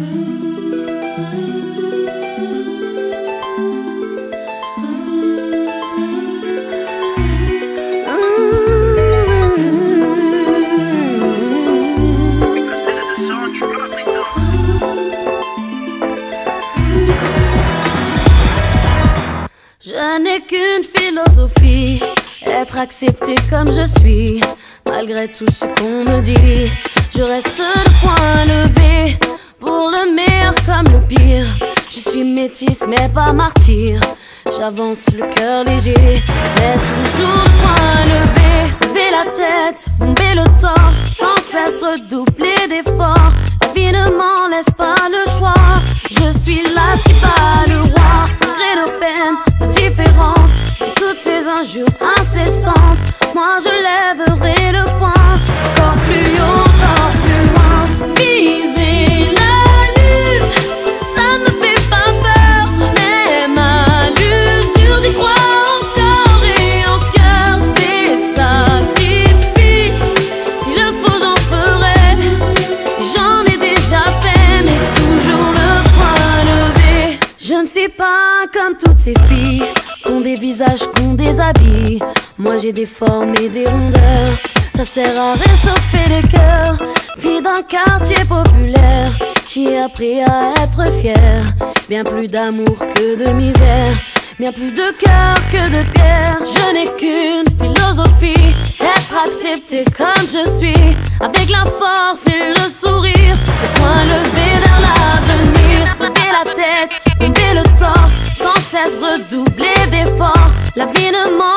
Je n'ai qu'une philosophie, être accepté comme je suis. Malgré tout ce qu'on me dit, je reste le poing levé, pour le meilleur comme le pire. Je suis métisse mais pas martyr, j'avance le cœur léger, mais toujours le poing levé. Lever la tête, bomber le torse, sans cesse redoubler d'efforts. La vie ne m'en laisse pas le choix, je suis là qui bat le roi. Malgré nos peines, nos différences, et toutes ces injures incessantes, moi je lèverai le poing, encore plus haut, encore plus loin. Viser la lune, ça me fait pas peur, même à l'usure, j'y crois encore et en cœur. Des sacrifices, s'il le faut j'en ferai, j'en ai déjà fait, mais toujours le poing levé. Je ne suis pas comme toutes ces filles qu'ont des visages, qu'ont des habits. Moi j'ai des formes et des rondeurs, ça sert à réchauffer les cœurs. Fille d'un quartier populaire, j'ai appris à être fière. Bien plus d'amour que de misère, bien plus de cœur que de pierre. Je n'ai qu'une philosophie, être accepté comme je suis, avec la force et le sourire, le poing levé vers l'avenir. Lever la tête, bomber le torse, sans cesse redoubler d'efforts. La vie ne ment